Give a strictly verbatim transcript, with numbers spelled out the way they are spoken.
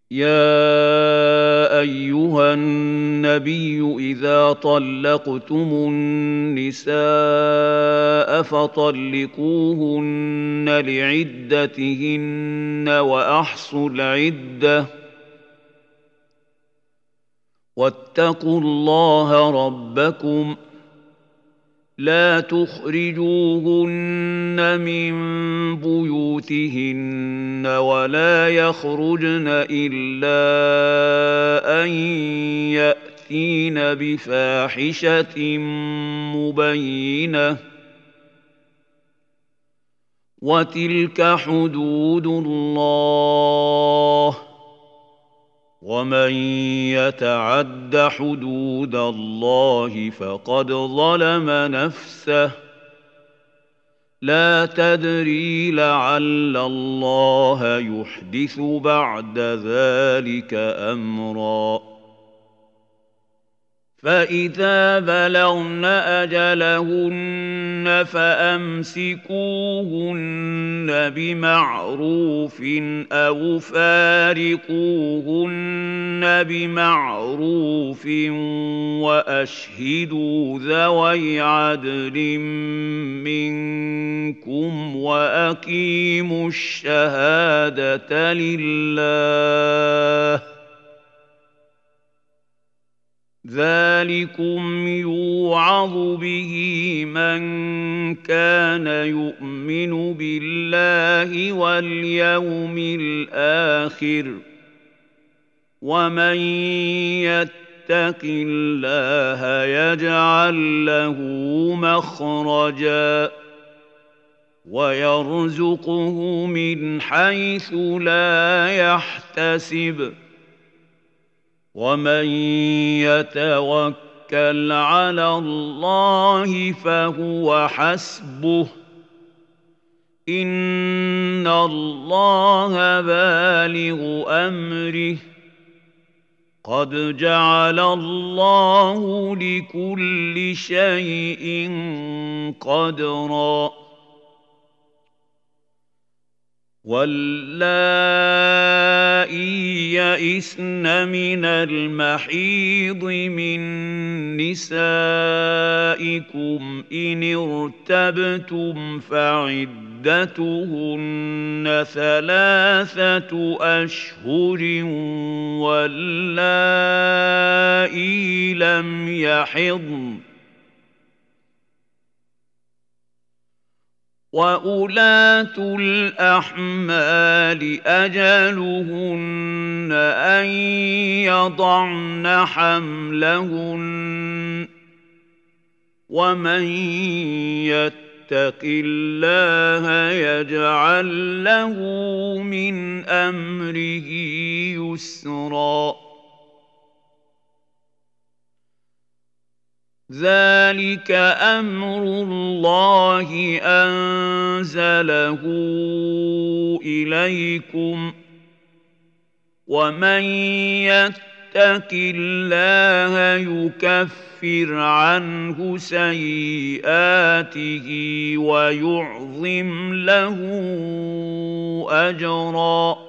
يا أيها النبي إذا طلقتم النساء فطلقوهن لعدتهن وأحصوا العدة واتقوا الله ربكم لا تخرجوهن من بيوتهن ولا يخرجن إلا أن يأتين بفاحشة مبينة وتلك حدود الله ومن يتعد حدود الله فقد ظلم نفسه لا تدري لعل الله يحدث بعد ذلك أمرا فإذا بلغن أجلهن فأمسكوهن بمعروف أو فارقوهن بمعروف وأشهدوا ذوي عدل منكم وأقيموا الشهادة لله ذلكم يوعظ به من كان يؤمن بالله واليوم الآخر ومن يتق الله يجعل له مخرجا ويرزقه من حيث لا يحتسب ومن يتوكل على الله فهو حسبه إن الله بالغ أمره قد جعل الله لكل شيء قدرا واللائي يئسن من المحيض من نسائكم إن ارتبتم فعدتهن ثلاثة أشهر واللائي لم يحضن وأولاة الأحمال أجلهن أن يضعن حملهن ومن يتق الله يجعل له من أمره يسرا ذلك أمر الله أنزله إليكم ومن يتق الله يكفر عنه سيئاته ويعظم له أجرا